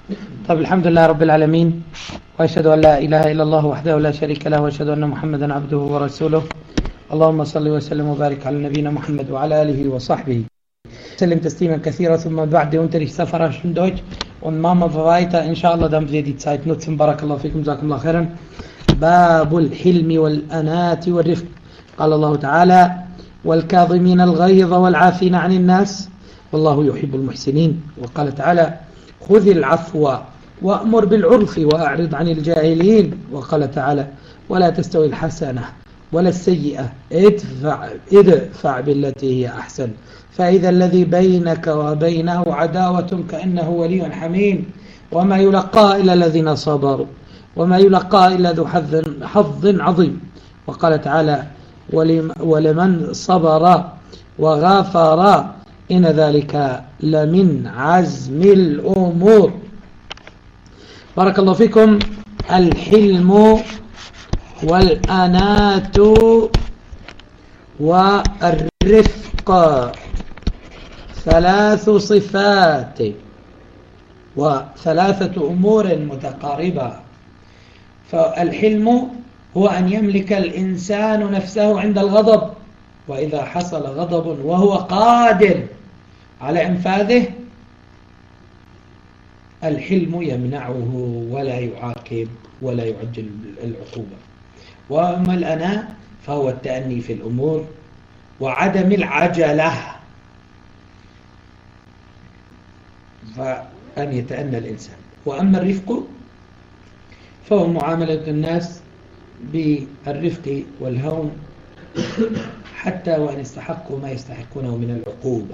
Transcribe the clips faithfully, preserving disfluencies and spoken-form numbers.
طب الحمد لله رب العالمين، وأشهد أن لا إله إلا الله وحده لا شريك له، وأشهد أن محمدا عبده ورسوله. اللهم صل وسلم وبارك على نبينا محمد وعلى آله وصحبه سلم تسليما كثيرا. ثم بعد Unterricht Safarischen Deutsch und machen wir weiter. Inshallah, damit wir die Zeit nutzen. Barakallahu fikum, jazakumullahu khairan. باب الحلم والأنات والرفق. قال الله تعالى: والكاظمين الغيظ والعافين عن الناس والله يحب المحسنين. وقال تعالى: خذ العفو وأمر بالعرف وأعرض عن الجاهلين. وقال تعالى: ولا تستوي الحسنة ولا السيئة ادفع, ادفع بالتي هي أحسن فإذا الذي بينك وبينه عداوة كأنه ولي حميم وما يلقى إلا الذين صبروا وما يلقى إلا ذو حظ عظيم. وقال تعالى: ولمن صبر وغافر إن ذلك لمن عزم الأمور. بارك الله فيكم. الحلم والأنات والرفق ثلاث صفات وثلاثة أمور متقاربة. فالحلم هو أن يملك الإنسان نفسه عند الغضب، وإذا حصل غضب وهو قادر على إنفاذه الحلم يمنعه ولا يعاقب ولا يعجل العقوبة. وأما الأناء فهو التأني في الأمور وعدم العجلة، فأن يتأنى الإنسان. وأما الرفق فهو معاملة الناس بالرفق والهون حتى وأن استحقوا ما يستحقونه من العقوبة.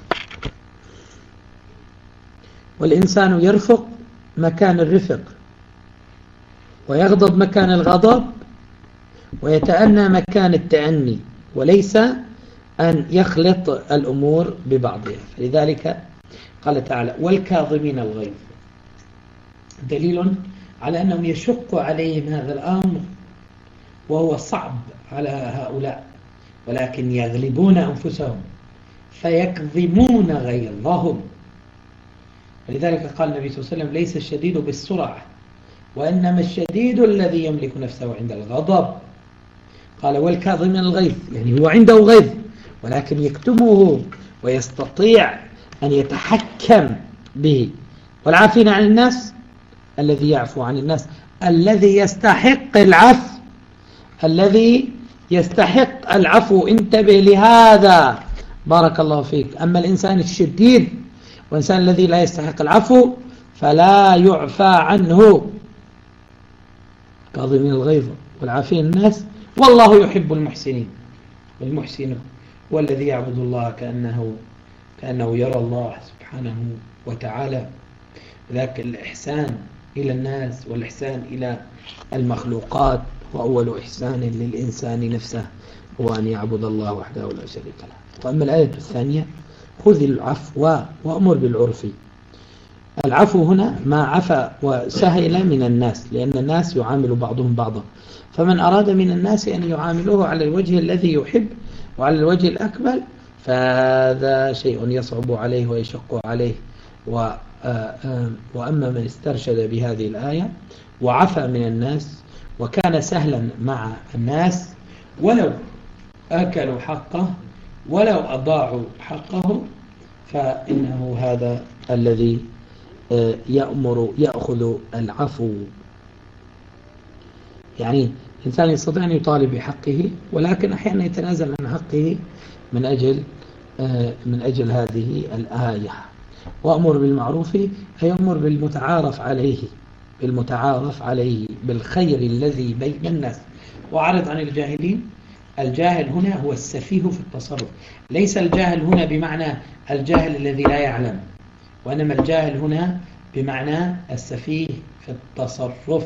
والإنسان يرفق مكان الرفق ويغضب مكان الغضب ويتأنى مكان التأني، وليس أن يخلط الأمور ببعضها. فلذلك قال تعالى: والكاظمين الغيظ، دليل على أنهم يشق عليهم هذا الأمر وهو صعب على هؤلاء، ولكن يغلبون أنفسهم فيكظمون غيظهم. ولذلك قال النبي صلى الله عليه وسلم: ليس الشديد بالسرعة وإنما الشديد الذي يملك نفسه عند الغضب. قال: والكاظمين الغيظ، يعني هو عنده غيظ ولكن يكتمه ويستطيع أن يتحكم به. والعافين عن الناس، الذي يعفو عن الناس، الذي يستحق العفو، الذي يستحق العفو. انتبه لهذا، بارك الله فيك. أما الإنسان الشديد والإنسان الذي لا يستحق العفو فلا يعفى عنه. كاظمين الغيظ والعافين الناس والله يحب المحسنين. والمحسن هو الذي يعبد الله كأنه كأنه يرى الله سبحانه وتعالى. ذاك الإحسان إلى الناس والإحسان إلى المخلوقات وأول إحسان للإنسان نفسه هو أن يعبد الله وحده لا شريك له. وأما الآية الثانية: خذ العفو وأمر بالعرف. العفو هنا ما عفى وسهل من الناس، لأن الناس يعامل بعضهم بعضا، فمن أراد من الناس أن يعاملوه على الوجه الذي يحب وعلى الوجه الأكمل فهذا شيء يصعب عليه ويشق عليه. وأما من استرشد بهذه الآية وعفى من الناس وكان سهلا مع الناس ولو أكلوا حقه ولو أضاعوا حقه فإنه هذا الذي يأمر يأخذ العفو. يعني الإنسان يستطيع أن يطالب بحقه ولكن أحيانا يتنازل عن حقه من أجل من أجل هذه الآية. وأمر بالمعروف أي أمر بالمتعارف عليه بالمتعارف عليه بالخير الذي بين الناس. وأعرض عن الجاهلين. الجاهل هنا هو السفيه في التصرف، ليس الجاهل هنا بمعنى الجاهل الذي لا يعلم، وإنما الجاهل هنا بمعنى السفيه في التصرف.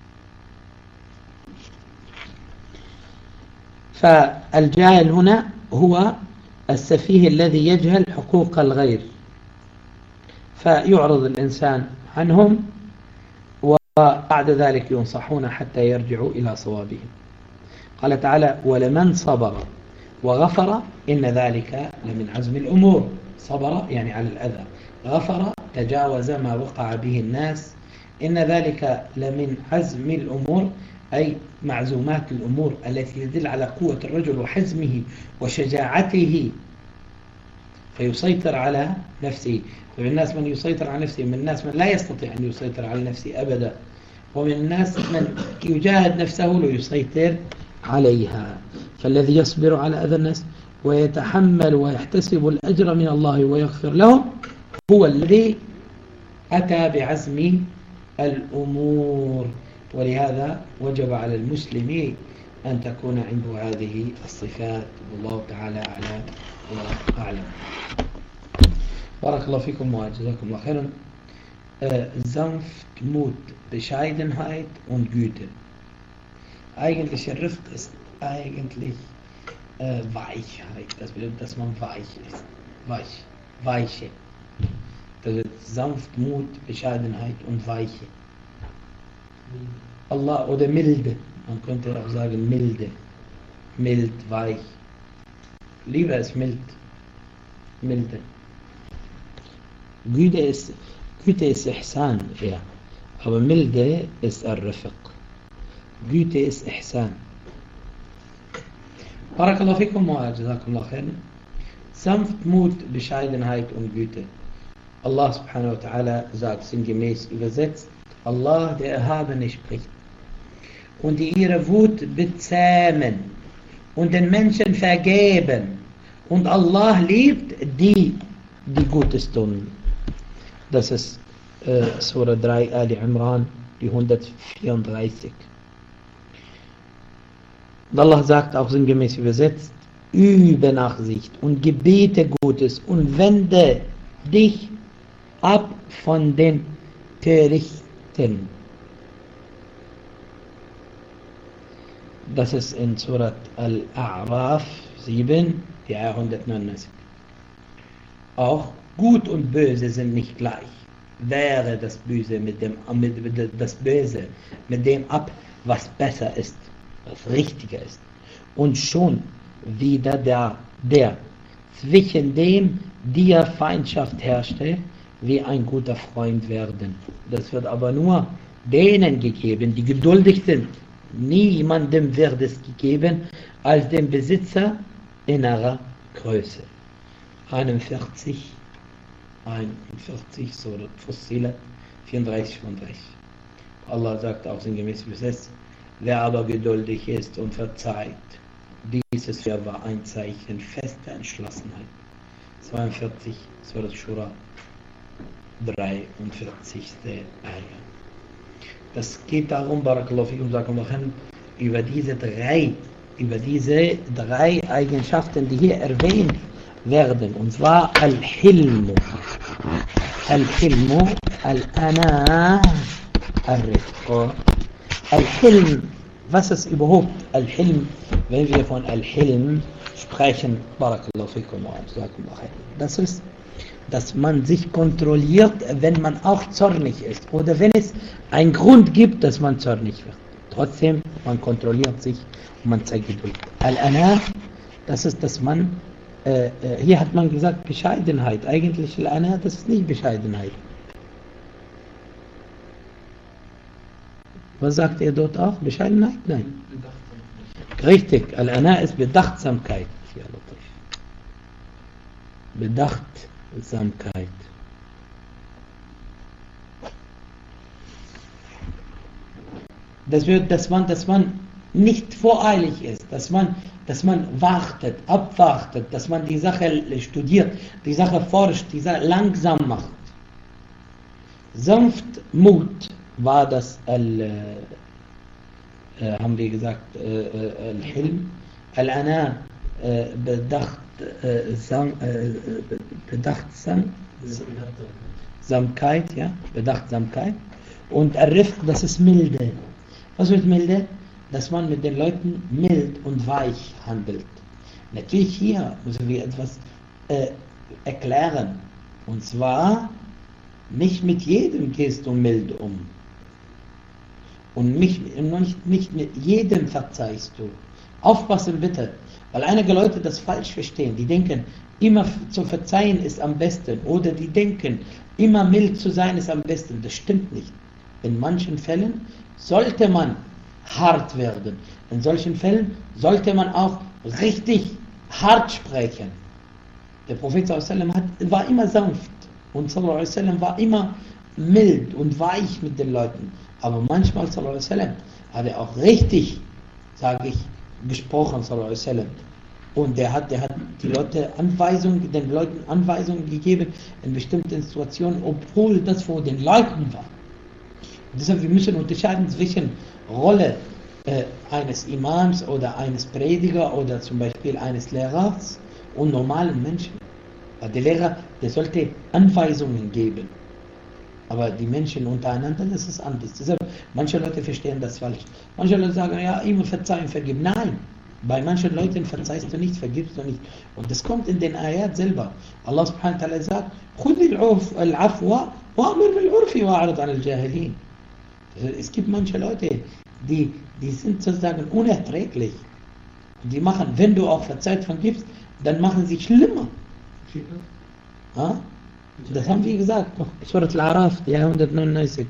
فالجاهل هنا هو السفيه الذي يجهل حقوق الغير فيعرض الإنسان عنهم وبعد ذلك ينصحون حتى يرجعوا إلى صوابهم. قال تعالى: ولمن صبر وغفر إن ذلك لمن عزم الأمور. صبر يعني على الأذى، غفر تجاوز ما وقع به الناس إن ذلك لمن عزم الأمور أي معزومات الأمور التي تدل على قوة الرجل وحزمه وشجاعته فيسيطر على نفسه. فمن الناس من يسيطر على نفسه، من الناس من لا يستطيع أن يسيطر على نفسه أبدا، ومن الناس من يجاهد نفسه ليسيطر عليها. فالذي يصبر على أذى الناس ويتحمل ويحتسب الأجر من الله ويغفر لهم هو الذي أتى بعزم الأمور. ولهذا وجب على المسلم أن تكون عنده هذه الصفات، والله تعالى أعلى وأعلم. بارك الله فيكم وجزاكم الله خيرا. Sanftmut, Bescheidenheit und Güte. Eigentlich Schrift ist eigentlich äh, Weichheit. Das bedeutet, dass man weich ist. Weich. Weiche. Das wird Sanftmut, Bescheidenheit und Weiche. Allah oder milde. Man könnte auch sagen milde. Mild, weich. Liebe ist mild. Milde. Güte ist, Güte ist Ihsan, ja. Aber milde ist Ar-Rafiq. Güte ist Ihsan. Barakallahu fikum wa jazakumullah khairan. Sanftmut, Bescheidenheit und Güte. Allah subhanahu wa ta'ala sagt sinngemäß übersetzt, Allah der Erhabene spricht und die ihre Wut bezähmen und den Menschen vergeben und Allah liebt die, die Gutes tun. Das ist äh, Surah drei Ali Imran, die hundertvierunddreißig. Und Allah sagt auch sinngemäß übersetzt, übe Nachsicht und gebete Gutes und wende dich ab von den Törichten. Das ist in Surat Al-A'raf sieben, die Ayah hundertneunundneunzig. Auch Gut und Böse sind nicht gleich. Wehre das Böse mit dem, mit, das Böse mit dem ab, was besser ist, was richtiger ist. Und schon wieder der, der zwischen dem dir Feindschaft herrschte, wie ein guter Freund werden. Das wird aber nur denen gegeben, die geduldig sind. Niemandem wird es gegeben als dem Besitzer innerer Größe. einundvierzig, einundvierzig, Surat Fussilat, vierunddreißig, fünfunddreißig. Allah sagt auch sinngemäß übersetzt, wer aber geduldig ist und verzeiht, dieses war ein Zeichen fester Entschlossenheit. zweiundvierzig, Surat Shura, dreiundvierzigste Ayah. Das geht darum, Barakallahu fikum, über diese drei, über diese drei Eigenschaften, die hier erwähnt werden, und zwar Al-Hilmu, Al-Hilmu, Al-Ana, Al-Rifq. Al-Hilm, was ist überhaupt Al-Hilm, wenn wir von Al-Hilm sprechen? Barakallahu fikum wa jazakumullah khair. Das ist, dass man sich kontrolliert, wenn man auch zornig ist oder wenn es einen Grund gibt, dass man zornig wird. Trotzdem, man kontrolliert sich und man zeigt Geduld. Al-Ana, das ist, dass man, äh, hier hat man gesagt Bescheidenheit. Eigentlich Al-Ana, das ist nicht Bescheidenheit. Was sagt er dort auch? Bescheidenheit? Nein. Richtig, Al-Ana ist Bedachtsamkeit. Bedachtsamkeit. Das wird, dass man, dass man nicht voreilig ist, dass man, dass man wartet, abwartet, dass man die Sache studiert, die Sache forscht, die Sache langsam macht. Sanftmut war das, al, äh, haben wir gesagt, äh, Al-Hilm, Al-Ana, äh, Bedacht, äh, Sam, äh, Bedachtsamkeit, ja, Bedachtsamkeit. Und Al-Rifq, das ist Milde. Was wird milde? Dass man mit den Leuten mild und weich handelt. Natürlich hier müssen wir etwas äh, erklären. Und zwar, nicht mit jedem gehst du mild um. Und nicht, nicht, nicht mit jedem verzeihst du. Aufpassen bitte. Weil einige Leute das falsch verstehen. Die denken, immer zu verzeihen ist am besten. Oder die denken, immer mild zu sein ist am besten. Das stimmt nicht. In manchen Fällen sollte man hart werden. In solchen Fällen sollte man auch richtig hart sprechen. Der Prophet sallallahu alaihi wasallam war immer sanft und sallallahu alaihi wasallam war immer mild und weich mit den Leuten. Aber manchmal sallallahu alaihi wasallam hat er auch richtig, sage ich, gesprochen sallallahu alaihi wasallam. Und der hat, der hat die Leute Anweisungen, den Leuten Anweisungen gegeben in bestimmten Situationen, obwohl das vor den Leuten war. Und deshalb, wir müssen unterscheiden zwischen Rolle äh, eines Imams oder eines Prediger oder zum Beispiel eines Lehrers und normalen Menschen. Weil der Lehrer, der sollte Anweisungen geben. Aber die Menschen untereinander, das ist anders. Deshalb, manche Leute verstehen das falsch. Manche Leute sagen, ja, immer verzeihen, vergib. Nein, bei manchen Leuten verzeihst du nicht, vergibst du nicht. Und das kommt in den Ayat selber. Allah subhanahu wa ta'ala sagt, خُذِ الْعَفْوَ وَأَمُرْ بِالْعُرْفِ وَأَعْرِضْ عَنِ الْجَاهِلِينَ. Es gibt manche Leute, die, die sind sozusagen unerträglich. Und die machen, wenn du auch verzeiht vergibst, dann machen sie schlimmer. Ja? Das haben wir gesagt, Surat Al-Araf, die hundertneunundneunzig.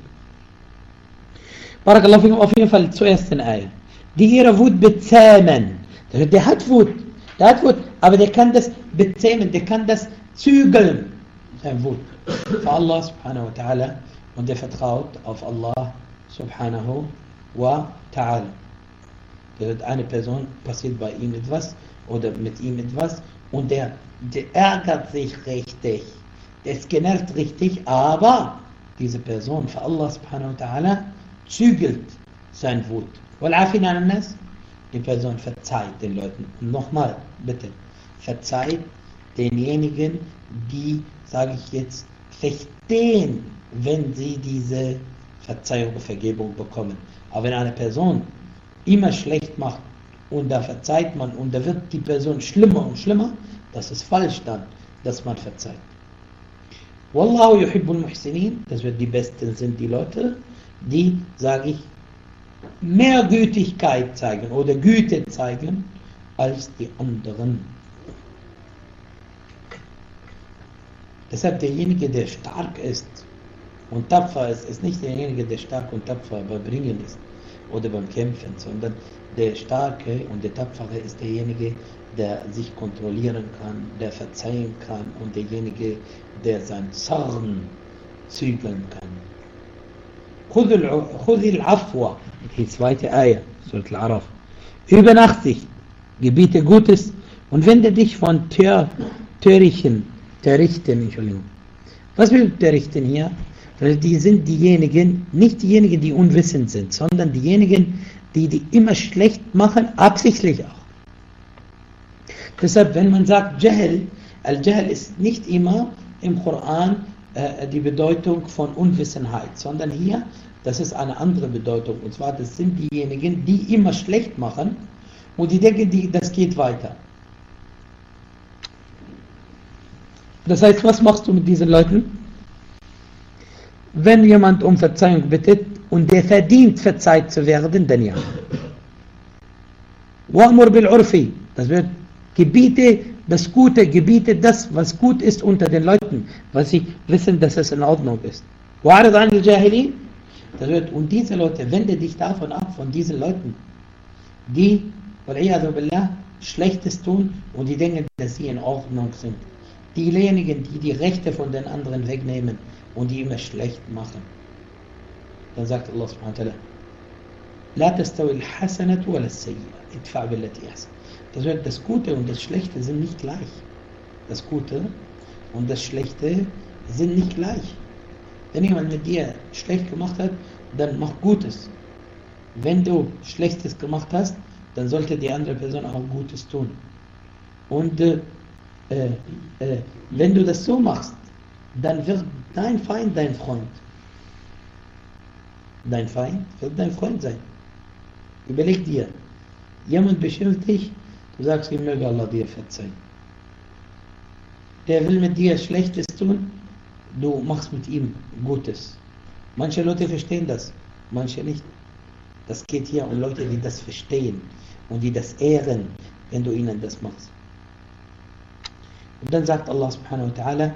Barakallahu fikum, auf jeden Fall zuerst in Ayah. Die ihre Wut bezähmen. Der hat Wut, der hat Wut, aber der kann das bezähmen, der kann das zügeln. Sein Wut. Für Allah subhanahu wa ta'ala. Und der vertraut auf Allah subhanahu wa ta'ala. Eine Person passiert bei ihm etwas oder mit ihm etwas und der, der ärgert sich richtig. Der ist genervt richtig, aber diese Person für Allah subhanahu wa ta'ala zügelt sein Wut. Wal'afin an-nas, die Person verzeiht den Leuten. Und nochmal, bitte, verzeiht denjenigen, die, sage ich jetzt, verstehen, wenn sie diese Verzeihung und Vergebung bekommen. Aber wenn eine Person immer schlecht macht und da verzeiht man und da wird die Person schlimmer und schlimmer, das ist falsch dann, dass man verzeiht. Wallahu yuhibbul muhsinin, das wird die Besten sind die Leute, die, sage ich, mehr Gütigkeit zeigen oder Güte zeigen als die anderen. Deshalb derjenige, der stark ist und tapfer ist, ist nicht derjenige, der stark und tapfer beim Bringen ist oder beim Kämpfen, sondern der Starke und der Tapfere ist derjenige, der sich kontrollieren kann, der verzeihen kann und derjenige, der seinen Zorn zügeln kann. خُذِ الْعَفْوَ, die zweite Ayah, Surat Al-Araf. Übernachtig, gebiete Gutes und wende dich von Tör, Törichten, Törichten, Entschuldigung. Was will Törichten hier? Die sind diejenigen, nicht diejenigen, die unwissend sind, sondern diejenigen, die die immer schlecht machen, absichtlich auch. Deshalb, wenn man sagt Jahl, Al-Jahl ist nicht immer im Koran äh, die Bedeutung von Unwissenheit, sondern hier, das ist eine andere Bedeutung. Und zwar, das sind diejenigen, die immer schlecht machen und die denken, die, das geht weiter. Das heißt, was machst du mit diesen Leuten? Wenn jemand um Verzeihung bittet und der verdient, verzeiht zu werden, dann ja. Wa'mur bil urfi, das wird gebiete das Gute, gebiete das, was gut ist unter den Leuten, was sie wissen, dass es in Ordnung ist. Wa'rid an al-Jahilin, das wird, und diese Leute, wende dich davon ab, von diesen Leuten, die, wal'iyadu billah, Schlechtes tun und die denken, dass sie in Ordnung sind. Diejenigen, die die Rechte von den anderen wegnehmen und die immer schlecht machen. Dann sagt Allah subhanahu wa ta'ala, La tastawi al-hasanatu wal as-sayyi'ah, idfa' billati ahsan. Das heißt, das Gute und das Schlechte sind nicht gleich. Das Gute und das Schlechte sind nicht gleich. Wenn jemand mit dir schlecht gemacht hat, dann mach Gutes. Wenn du Schlechtes gemacht hast, dann sollte die andere Person auch Gutes tun. Und äh, äh, äh, wenn du das so machst, dann wird dein Feind dein Freund. Dein Feind wird dein Freund sein. Überleg dir, jemand beschimpft dich, du sagst ihm, möge Allah dir verzeihen. Der will mit dir Schlechtes tun, du machst mit ihm Gutes. Manche Leute verstehen das, manche nicht. Das geht hier um Leute, die das verstehen und die das ehren, wenn du ihnen das machst. Und dann sagt Allah subhanahu wa ta'ala,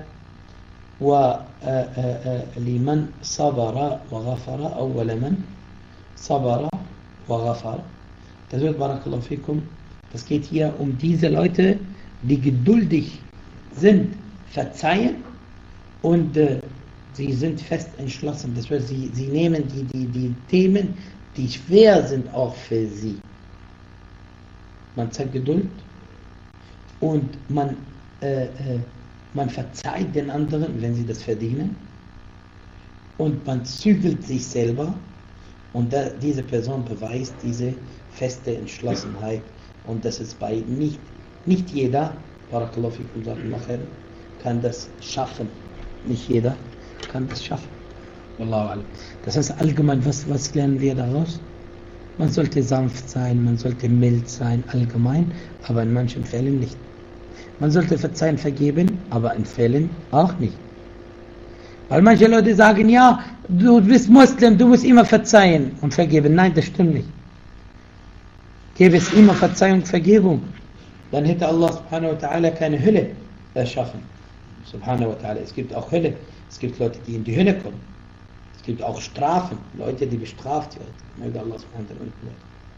وَلِمَنْ صَبَرَ وَغَفَرَ أَوَّلَ مَنْ صَبَرَ وَغَفَرَ. Das wird, Barakallahu fikum, das geht hier um diese Leute, die geduldig sind, verzeihen und äh, sie sind fest entschlossen. Das heißt, sie, sie nehmen die, die, die Themen, die schwer sind, auch für sie. Man zeigt Geduld und man, äh, äh, man verzeiht den anderen, wenn sie das verdienen, und man zügelt sich selber, und da, diese Person beweist diese feste Entschlossenheit, und das ist bei nicht, nicht jeder, Barakallahu fikum, kann das schaffen. Nicht jeder kann das schaffen. Wallahu alam. Das heißt allgemein, was, was lernen wir daraus? Man sollte sanft sein, man sollte mild sein, allgemein, aber in manchen Fällen nicht. Man sollte verzeihen, vergeben, aber in Fällen auch nicht. Weil manche Leute sagen, ja, du bist Muslim, du musst immer verzeihen und vergeben. Nein, das stimmt nicht. Gäbe es immer Verzeihung und Vergebung, dann hätte Allah subhanahu wa ta'ala keine Hölle erschaffen. Subhanahu wa ta'ala. Es gibt auch Hölle. Es gibt Leute, die in die Hölle kommen. Es gibt auch Strafen, Leute, die bestraft werden. Möge Allah subhanahu wa ta'ala.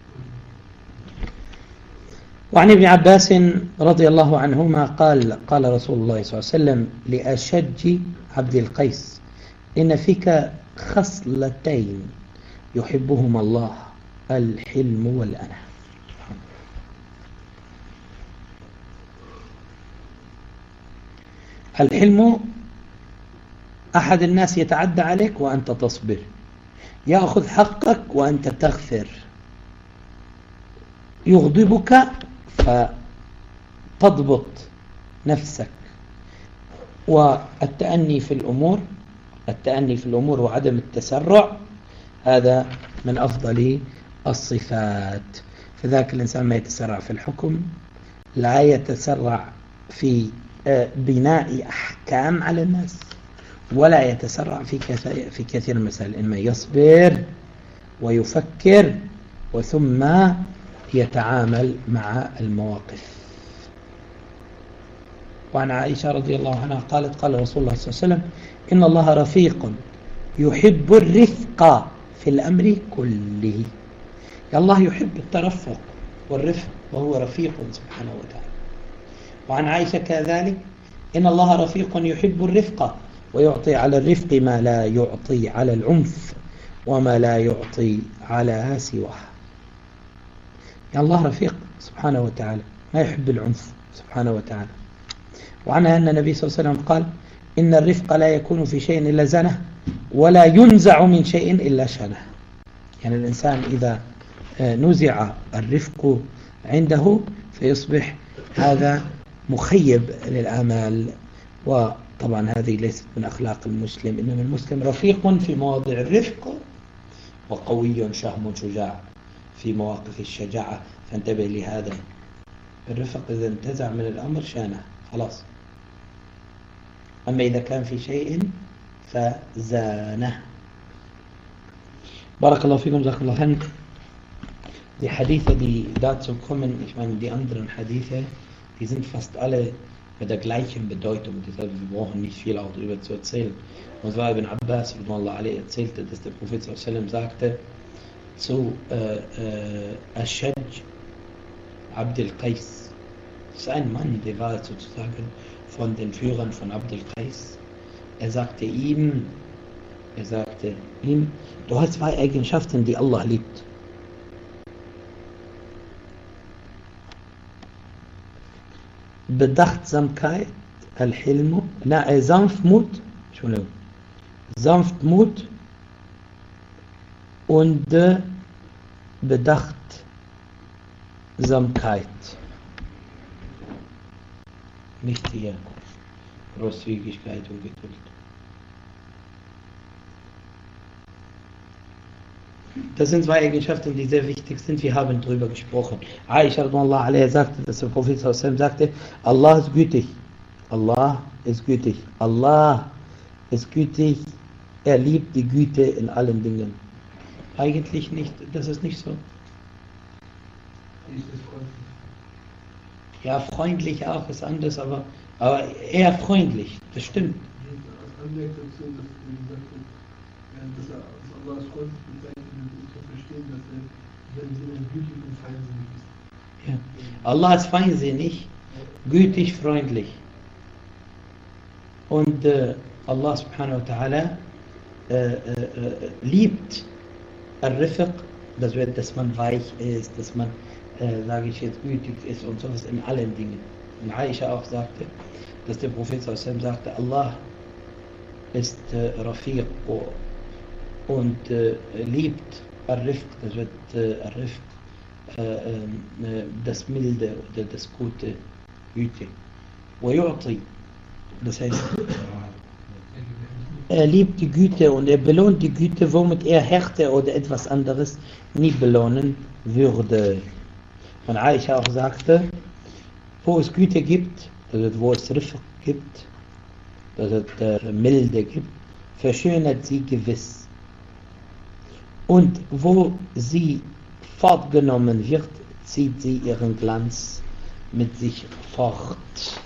وعن ابن عباس رضي الله عنهما قال قال رسول الله صلى الله عليه وسلم لأشج عبد القيس إن فيك خصلتين يحبهما الله الحلم والأنى. الحلم أحد الناس يتعدى عليك وأنت تصبر، يأخذ حقك وأنت تغفر، يغضبك فتضبط نفسك. والتأني في الأمور التأني في الأمور وعدم التسرع، هذا من أفضل الصفات. فذاك الإنسان ما يتسرع في الحكم، لا يتسرع في بناء أحكام على الناس، ولا يتسرع في في كثير من المسائل، إنما يصبر ويفكر وثم يتعامل مع المواقف. وعن عائشة رضي الله عنها قالت قال رسول الله صلى الله عليه وسلم إن الله رفيق يحب الرفق في الأمر كله. الله يحب الترفق والرفق وهو رفيق سبحانه وتعالى. وعن عائشة كذلك إن الله رفيق يحب الرفق ويعطي على الرفق ما لا يعطي على العنف وما لا يعطي على سواه. يعني الله رفيق سبحانه وتعالى، ما يحب العنف سبحانه وتعالى. وعنها أن النبي صلى الله عليه وسلم قال إن الرفق لا يكون في شيء إلا زنه ولا ينزع من شيء إلا شنه. يعني الإنسان إذا نزع الرفق عنده فيصبح هذا مخيب للآمال، وطبعا هذه ليست من أخلاق المسلم، إنما المسلم رفيق في مواضع الرفق وقوي شهم شجاع في مواقف الشجاعة. فانتبه لهذا، الرفق إذا انتزع من الأمر شانه خلاص، أما إذا كان في شيء فزانه. بارك الله فيكم، جزاكم الله خير. Die Hadithe, die dazu kommen, ich meine, die anderen Hadithe, die sind fast alle mit der gleichen Bedeutung. Deshalb, wir brauchen nicht viel auch darüber zu erzählen. Und zwar Ibn Abbas erzählte, dass der Prophet sallallahu alaihi wasallam sagte zu Ashaj Abd al-Qais. Das ist ein Mann, der war sozusagen von den Führern von Abd al-Qais. Er sagte ihm, er sagte ihm, du hast zwei Eigenschaften, die Allah liebt. Bedachtsamkeit, Al-Hilmu, na, äh, Sanftmut, Entschuldigung, Sanftmut und äh, Bedachtsamkeit. Nicht hier Großzügigkeit und Geduld. Das sind zwei Eigenschaften, die sehr wichtig sind. Wir haben darüber gesprochen. Aisha radhiyallahu anha sagte, dass der Prophet sallallahu alaihi wasallam sagte, Allah ist gütig. Allah ist gütig. Allah ist gütig. Er liebt die Güte in allen Dingen. Eigentlich nicht. Das ist nicht so. Ja, freundlich auch ist anders, aber Aber eher freundlich, das stimmt. Ja. Allah ist feinsinnig, gütig, freundlich. Und äh, Allah subhanahu wa ta'ala äh, äh, liebt al-Rifq, das wird, dass man weich ist, dass man, äh, sage ich jetzt, gütig ist und sowas in allen Dingen. Und Aisha auch sagte, dass der Prophet sallallahu alaihi wasallam sagte, Allah ist äh, Rafiq und äh, liebt al-Rifq, das wird äh, al-Rifq, äh, äh, das Milde oder das Gute, Güte. وَيُعْطِي, das heißt, er liebt die Güte und er belohnt die Güte, womit er Härte oder etwas anderes nie belohnen würde. Und Aisha auch sagte, wo es Güte gibt, also wo es Rifq gibt, also der Milde gibt, verschönert sie gewiss. Und wo sie fortgenommen wird, zieht sie ihren Glanz mit sich fort.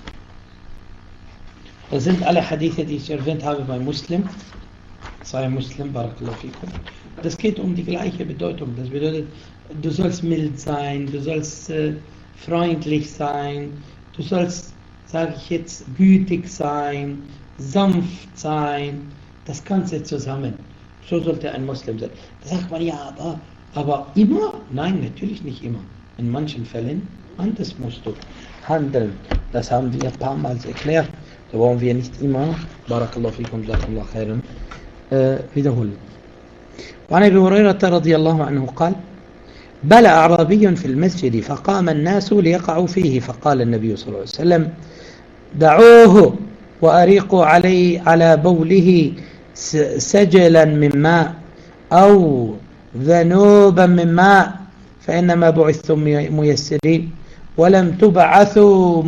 Das sind alle Hadithe, die ich erwähnt habe bei Muslim. Sei Muslim, Barakallahu fikum. Das geht um die gleiche Bedeutung. Das bedeutet, du sollst mild sein, du sollst äh, freundlich sein, du sollst, sage ich jetzt, gütig sein, sanft sein, das Ganze zusammen. So sollte ein Muslim sein. Da sagt man, ja, aber, aber immer? Nein, natürlich nicht immer. In manchen Fällen, anders musst du handeln. Das haben wir ein paar Mal erklärt. Da wollen wir nicht immer, Barakallahu fikum, Jazakumullah khairan, äh, wiederholen. وعن أبي هريرة رضي الله عنه قال: بلى أعرابي في المسجد فقام الناس ليقعوا فيه فقال النبي صلى الله عليه وسلم: دعوه وأريقوا علي على بوله سجلا من ماء أو ذنوبا من ماء فإنما بعثتم ميسرين ولم تبعثوا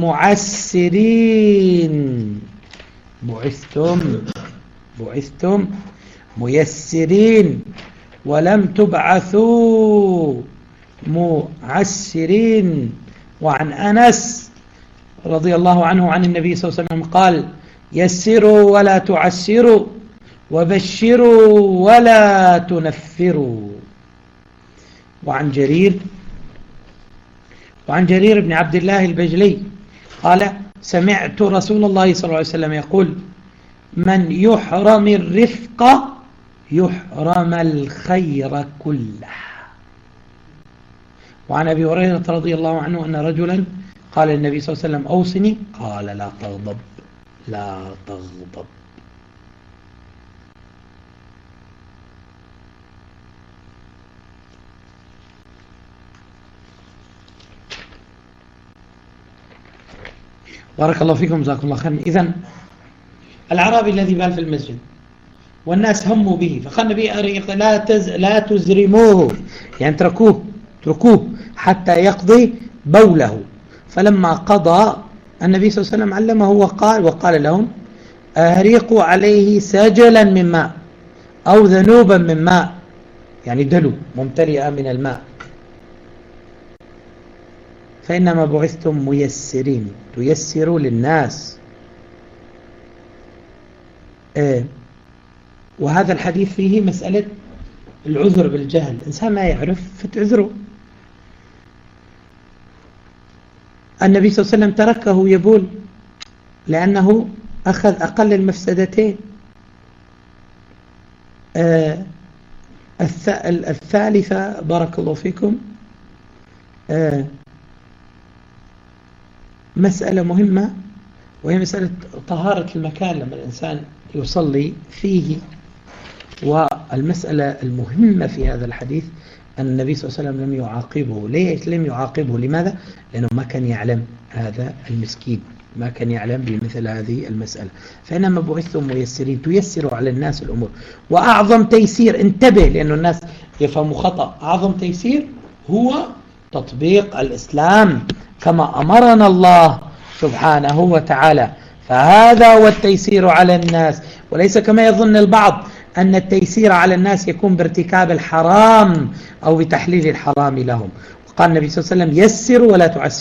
معسرين بعثتم بعثتم ميسرين ولم تبعثوا معسرين. وعن أنس رضي الله عنه عن النبي صلى الله عليه وسلم قال: يسروا ولا تعسروا وبشروا ولا تنفروا. وعن جرير وعن جرير بن عبد الله البجلي قال: سمعت رسول الله صلى الله عليه وسلم يقول: من يحرم الرفق يحرم الخير كله. وعن أبي هريرة رضي الله عنه أن رجلا قال للنبي صلى الله عليه وسلم: أوصني، قال: لا تغضب لا تغضب. بارك الله فيكم، جزاكم الله خيرا. إذن الأعرابي الذي بال في المسجد والناس هموا به فقال النبي: أريق لا تز لا تزرموه، يعني تركوه تركوه حتى يقضي بوله. فلما قضى النبي صلى الله عليه وسلم علمه وقال وقال لهم: أهريقوا عليه سجلا من ماء أو ذنوبا من ماء، يعني دلو ممتلئة من الماء، فإنما بعثتم ميسرين، تيسروا للناس. آه وهذا الحديث فيه مسألة العذر بالجهل. الإنسان ما يعرف فتعذره. النبي صلى الله عليه وسلم تركه يبول لأنه أخذ أقل المفسدتين. آه الثالثة بارك الله فيكم آه مسألة مهمة، وهي مسألة طهارة المكان لما الإنسان يصلي فيه. والمسألة المهمة في هذا الحديث أن النبي صلى الله عليه وسلم لم يعاقبه. ليش لم يعاقبه؟ لماذا؟ لأنه ما كان يعلم هذا المسكين، ما كان يعلم بمثل هذه المسألة. فإنما بعثتم ميسرين، تيسروا على الناس الأمور. وأعظم تيسير، انتبه لأنه الناس يفهموا خطأ، أعظم تيسير هو تطبيق الإسلام كما أمرنا الله سبحانه وتعالى. فهذا هو التيسير على الناس، وليس كما يظن البعض أن التيسير على الناس يكون بارتكاب الحرام أو بتحليل الحرام لهم. قال النبي صلى الله عليه وسلم: يسروا ولا تعسروا،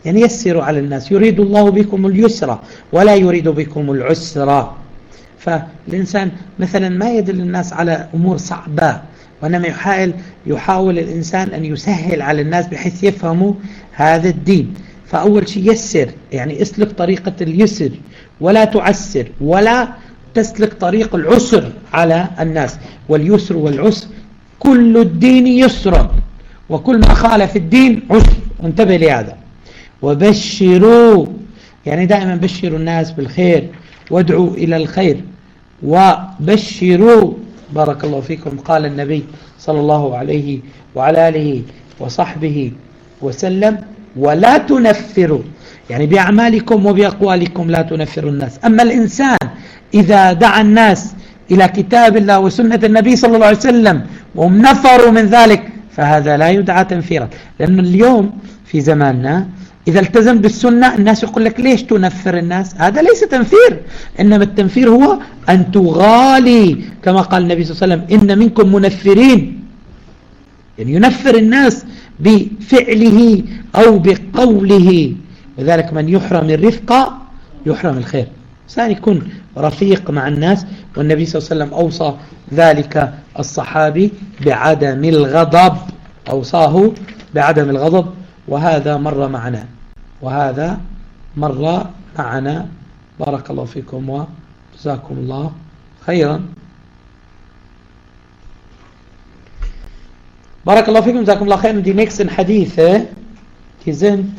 يعني يسروا على الناس، يريد الله بكم اليسر ولا يريد بكم العسر. فالإنسان مثلا ما يدل الناس على أمور صعبة، وإنما يحاول يحاول الإنسان أن يسهل على الناس بحيث يفهموا هذا الدين. فأول شيء يسر، يعني اسلك طريقة اليسر ولا تعسر، ولا تسلك طريق العسر على الناس. واليسر والعسر كل الدين يسر، وكل ما خالف الدين عسر، انتبه لهذا. وبشروا، يعني دائما بشروا الناس بالخير وادعوا إلى الخير. وبشروا، بارك الله فيكم، قال النبي صلى الله عليه وعلى آله وصحبه وسلم: ولا تنفروا، يعني بأعمالكم وبأقوالكم لا تنفروا الناس. أما الإنسان إذا دعا الناس إلى كتاب الله وسنة النبي صلى الله عليه وسلم وهم نفروا من ذلك، فهذا لا يدعى تنفيرا. لأن اليوم في زماننا إذا التزم بالسنة الناس يقول لك ليش تنفر الناس؟ هذا ليس تنفير، إنما التنفير هو أن تغالي، كما قال النبي صلى الله عليه وسلم: إن منكم منفرين، يعني ينفر الناس بفعله أو بقوله. وذلك من يحرم الرفق يحرم الخير. إنسان يكون رفيق مع الناس، والنبي صلى الله عليه وسلم أوصى ذلك الصحابي بعدم الغضب، أوصاه بعدم الغضب. وهذا مر معنا وهذا مر معنا بارك الله فيكم وجزاكم الله خيرا. بارك الله فيكم جزاكم الله خيرا. Die nächsten Hadithe, die sind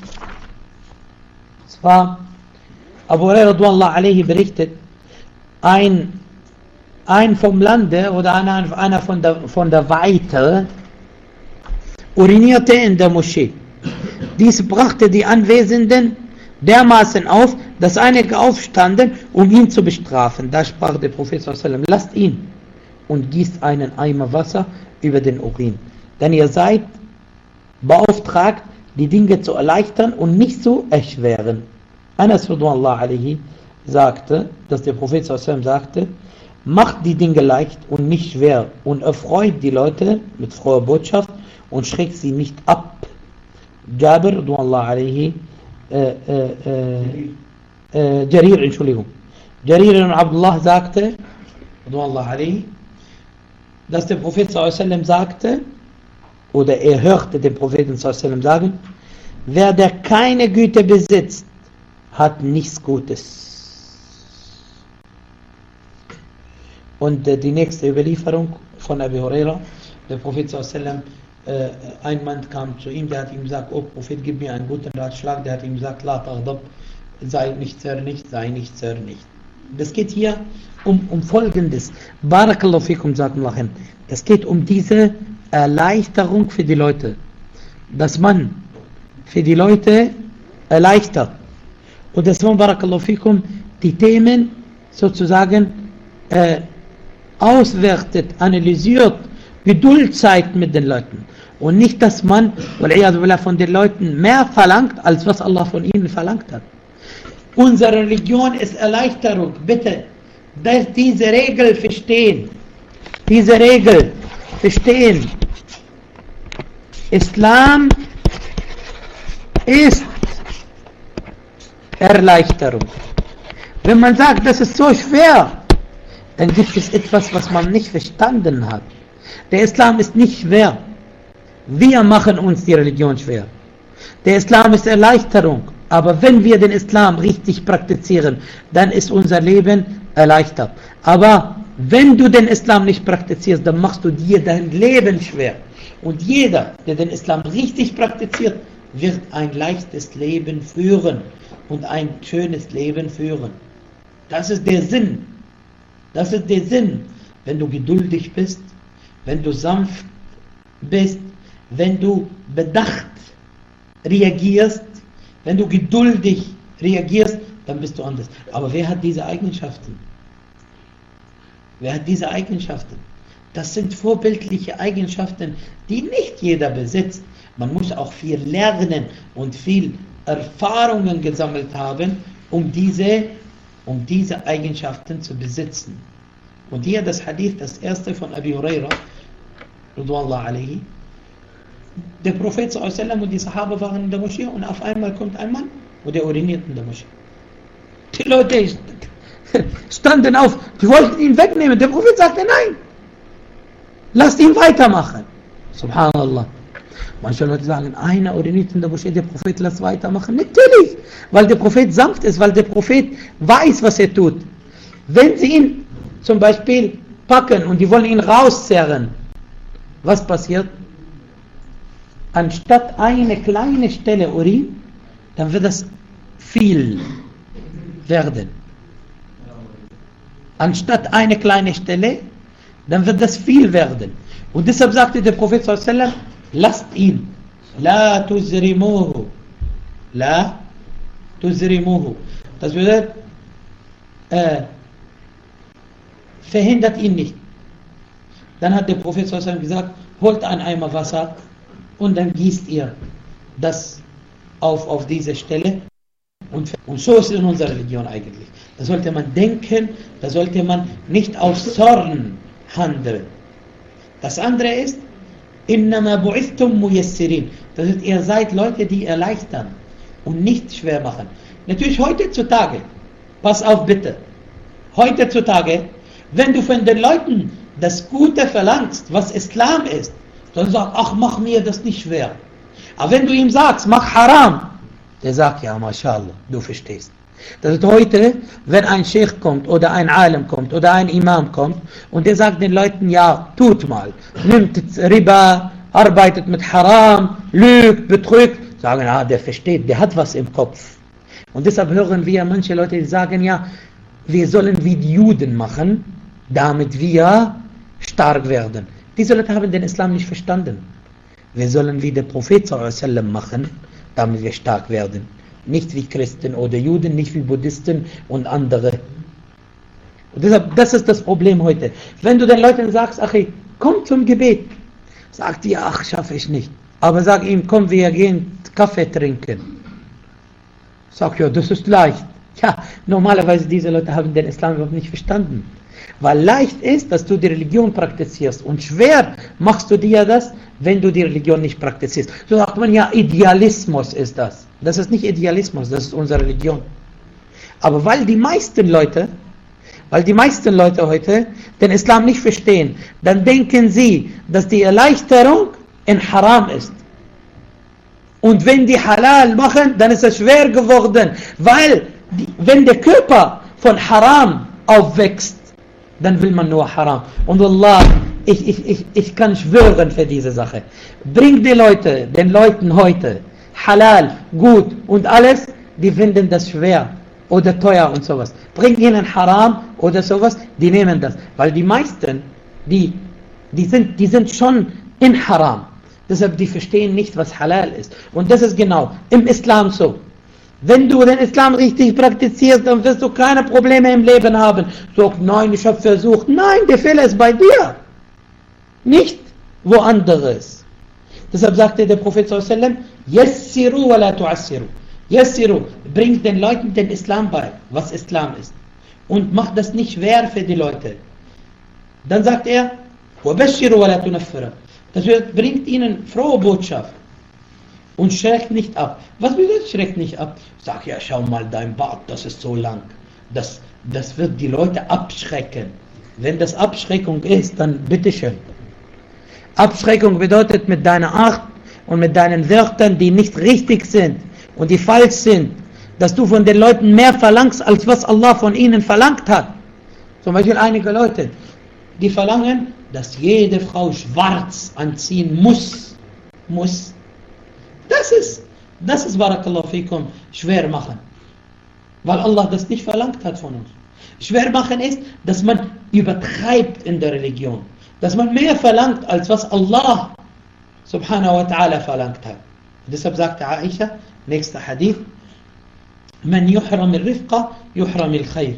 zwar, Abu Hurairah radhiyallahu anhu berichtet, ein, ein vom Lande oder einer, einer von, der, von der Weite urinierte in der Moschee. Dies brachte die Anwesenden dermaßen auf, dass einige aufstanden, um ihn zu bestrafen. Da sprach der Prophet sallallahu alaihi wasallam: lasst ihn und gießt einen Eimer Wasser über den Urin. Denn ihr seid beauftragt, die Dinge zu erleichtern und nicht zu erschweren. Anas radhiyallahu anhu sagte, dass der Prophet sallallahu alaihi wasallam sagte: macht die Dinge leicht und nicht schwer und erfreut die Leute mit froher Botschaft und schreckt sie nicht ab. Jabir radhiyallahu anhu, äh, äh, äh, Jarir, Entschuldigung, Jarir und Abdullah sagte, radhiyallahu anhu, dass der Prophet sallallahu alaihi wasallam sagte, oder er hörte den Propheten sallallahu alaihi wasallam sagen: wer der keine Güte besitzt, hat nichts Gutes. Und äh, die nächste Überlieferung von Abu Hurairah, der Prophet sallallahu alaihi wasallam, äh, ein Mann kam zu ihm, der hat ihm gesagt: oh Prophet, gib mir einen guten Ratschlag. Der hat ihm gesagt: la taghdab, sei nicht zornig, sei nicht zornig. Das geht hier um, um Folgendes. Barakallahu fikum, sagt Allah. Es geht um diese Erleichterung für die Leute, dass man für die Leute erleichtert und dass man, barakallahu fikum, die Themen sozusagen äh, auswertet, analysiert, Geduld zeigt mit den Leuten und nicht, dass man von den Leuten mehr verlangt, als was Allah von ihnen verlangt hat. Unsere Religion ist Erleichterung. Bitte, dass diese Regel verstehen. Diese Regel verstehen. Islam ist Erleichterung. Wenn man sagt, das ist so schwer, dann gibt es etwas, was man nicht verstanden hat. Der Islam ist nicht schwer. Wir machen uns die Religion schwer. Der Islam ist Erleichterung. Aber wenn wir den Islam richtig praktizieren, dann ist unser Leben erleichtert. Aber wenn du den Islam nicht praktizierst, dann machst du dir dein Leben schwer. Und jeder, der den Islam richtig praktiziert, wird ein leichtes Leben führen und ein schönes Leben führen. Das ist der Sinn. Das ist der Sinn. Wenn du geduldig bist, wenn du sanft bist, wenn du bedacht reagierst, wenn du geduldig reagierst, dann bist du anders. Aber wer hat diese Eigenschaften? Wer hat diese Eigenschaften? Das sind vorbildliche Eigenschaften, die nicht jeder besitzt. Man muss auch viel lernen und viel Erfahrungen gesammelt haben, um diese, um diese Eigenschaften zu besitzen. Und hier das Hadith, das erste von Abi Hurairah, radhiyallahu anhu, der Prophet sallallahu alaihi wasallam und die Sahaba waren in der Moschee und auf einmal kommt ein Mann und der uriniert in der Moschee. Die Leute standen auf, die wollten ihn wegnehmen. Der Prophet sagte, nein, lasst ihn weitermachen. Subhanallah. Manche Leute sagen, einer uriniert in der Moschee, der Prophet lässt weitermachen. Natürlich, weil der Prophet sanft ist, weil der Prophet weiß, was er tut. Wenn sie ihn zum Beispiel packen und die wollen ihn rauszerren, was passiert? Anstatt eine kleine Stelle Urin, dann wird das viel werden. Anstatt eine kleine Stelle, dann wird das viel werden. Und deshalb sagte der Prophet sallallahu alaihi wasallam, lasst ihn. La tuzrimuhu. La tuzrimuhu. Das bedeutet, äh, verhindert ihn nicht. Dann hat der Prophet sallallahu alaihi wasallam gesagt, holt einen Eimer Wasser und dann gießt ihr das auf, auf diese Stelle. Und, und so ist es in unserer Religion eigentlich. Da sollte man denken, da sollte man nicht aus Zorn handeln. Das andere ist, innama bu'ithtum muyassirin. Das heißt, ihr seid Leute, die erleichtern und nicht schwer machen. Natürlich heutzutage, pass auf bitte, heutzutage, wenn du von den Leuten das Gute verlangst, was Islam ist, dann sag, ach, mach mir das nicht schwer. Aber wenn du ihm sagst, mach Haram, der sagt, ja, mashallah, du verstehst. Das ist heute, wenn ein Sheikh kommt oder ein Alim kommt oder ein Imam kommt und der sagt den Leuten, ja, tut mal, nimmt Riba, arbeitet mit Haram, lügt, betrügt, sagen, ja, der versteht, der hat was im Kopf. Und deshalb hören wir manche Leute, die sagen, ja, wir sollen wie die Juden machen, damit wir stark werden. Diese Leute haben den Islam nicht verstanden. Wir sollen wie der Prophet sallallahu alaihi wasallam machen, damit wir stark werden. Nicht wie Christen oder Juden, nicht wie Buddhisten und andere. Und deshalb, das ist das Problem heute. Wenn du den Leuten sagst, ach, komm zum Gebet, sagt die, ach, schaffe ich nicht. Aber sag ihm, komm, wir gehen Kaffee trinken. Sag, ja, das ist leicht. Ja, normalerweise diese Leute haben den Islam überhaupt nicht verstanden. Weil leicht ist, dass du die Religion praktizierst und schwer machst du dir das, wenn du die Religion nicht praktizierst. So sagt man ja, Idealismus ist das. Das ist nicht Idealismus, das ist unsere Religion. Aber weil die meisten Leute, weil die meisten Leute heute den Islam nicht verstehen, dann denken sie, dass die Erleichterung in Haram ist. Und wenn die Halal machen, dann ist es schwer geworden, weil die, wenn der Körper von Haram aufwächst, dann will man nur Haram. Und Allah, ich, ich, ich, ich kann schwören für diese Sache. Bring die Leute, den Leuten heute, Halal, gut und alles, die finden das schwer oder teuer und sowas. Bring ihnen Haram oder sowas, die nehmen das. Weil die meisten, die, die, sind, die sind schon in Haram. Deshalb, die verstehen nicht, was Halal ist. Und das ist genau im Islam so. Wenn du den Islam richtig praktizierst, dann wirst du keine Probleme im Leben haben. Sag, nein, ich habe versucht. Nein, der Fehler ist bei dir. Nicht woanders. Deshalb sagte der Prophet sallallahu alaihi wasallam, yassiru wa la tu'assiru. Yassiru, bringt den Leuten den Islam bei, was Islam ist. Und macht das nicht schwer für die Leute. Dann sagt er, wabashiru wa la tunaffiru. Das bringt ihnen frohe Botschaft. Und schreckt nicht ab. Was bedeutet schreckt nicht ab? Sag, ja, schau mal dein Bart, das ist so lang. Das, das wird die Leute abschrecken. Wenn das Abschreckung ist, dann bitteschön. Abschreckung bedeutet mit deiner Art und mit deinen Wörtern, die nicht richtig sind und die falsch sind, dass du von den Leuten mehr verlangst, als was Allah von ihnen verlangt hat. Zum Beispiel einige Leute, die verlangen, dass jede Frau schwarz anziehen muss. Muss. Das ist, das ist, barakallahu fikum, schwer machen. Weil Allah das nicht verlangt hat von uns. Schwer machen ist, dass man übertreibt in der Religion. Dass man mehr verlangt, als was Allah subhanahu wa ta'ala verlangt hat. Deshalb sagte Aisha, nächster Hadith, Man yuhram al-rifqa, yuhram al-khair.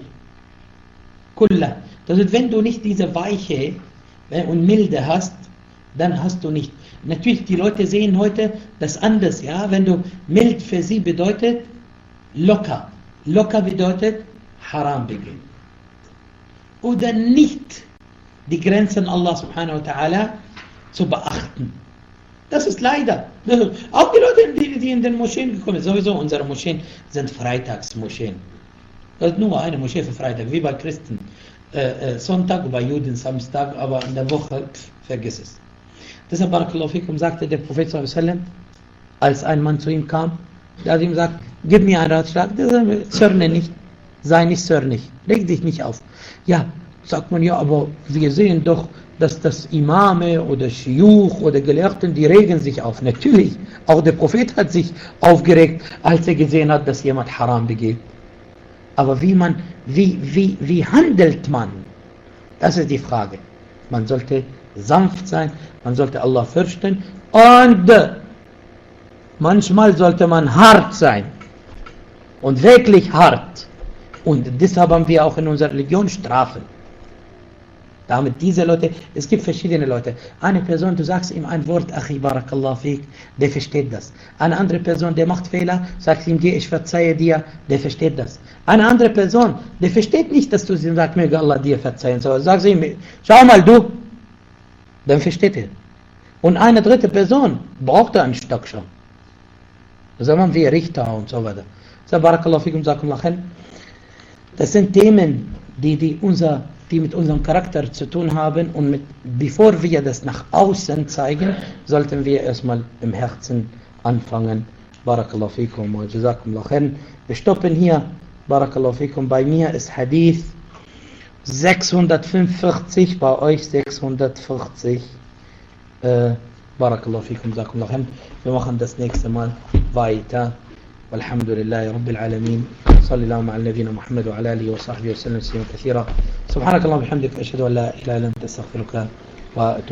Kulla. Das heißt, wenn du nicht diese Weiche und Milde hast, dann hast du nicht. Natürlich, die Leute sehen heute das anders, ja. Wenn du mild für sie bedeutet, locker. Locker bedeutet Haram begehen. Oder nicht die Grenzen Allah subhanahu wa ta'ala zu beachten. Das ist leider. Auch die Leute, die, die in den Moscheen gekommen sind, sowieso unsere Moscheen sind Freitagsmoscheen. Das ist nur eine Moschee für Freitag, wie bei Christen. Äh, äh, Sonntag, bei Juden Samstag, aber in der Woche, pff, vergiss es. Deshalb, Barakallahu fikum, sagte der Prophet sallallahu alaihi wasallam, als ein Mann zu ihm kam, der hat ihm gesagt, gib mir einen Ratschlag, der sagt, zürne nicht, sei nicht zörnig, leg dich nicht auf. Ja, sagt man, ja, aber wir sehen doch, dass das Imame oder Shiuch oder Gelehrten, die regen sich auf. Natürlich, auch der Prophet hat sich aufgeregt, als er gesehen hat, dass jemand Haram begeht. Aber wie man, wie, wie, wie handelt man? Das ist die Frage. Man sollte sanft sein, man sollte Allah fürchten und manchmal sollte man hart sein. Und wirklich hart. Und deshalb haben wir auch in unserer Religion Strafen. Damit diese Leute, es gibt verschiedene Leute. Eine Person, du sagst ihm ein Wort, Achi Barakallahu Fik, der versteht das. Eine andere Person, der macht Fehler, sagst ihm, geh, ich verzeihe dir, der versteht das. Eine andere Person, der versteht nicht, dass du ihm sagst, möge Allah dir verzeihen. So, sagst ihm, schau mal du, dann versteht er. Und eine dritte Person braucht er einen Stock schon. Das sagen wir Richter und so weiter. So, Barakallahu Fik und Sakum Lachen. Das sind Themen, die, die, unser, die mit unserem Charakter zu tun haben und mit, bevor wir das nach außen zeigen, sollten wir erstmal im Herzen anfangen. Barakallahu fikum wa jazakumullahu khairan. Wir stoppen hier. Barakallahu fikum. Bei mir ist Hadith sechshundertfünfundvierzig, bei euch sechshundertvierzig. Äh, Barakallahu fikum, jazakumullahu khairan. Wir machen das nächste Mal weiter. Walhamdulillahi Rabbil Alamin. صلى الله على نبينا محمد وعلى آله وصحبه وسلم تسليما كثيرا. سبحانك اللهم وبحمدك أشهد أن لا إله إلا أنت أستغفرك وأتوب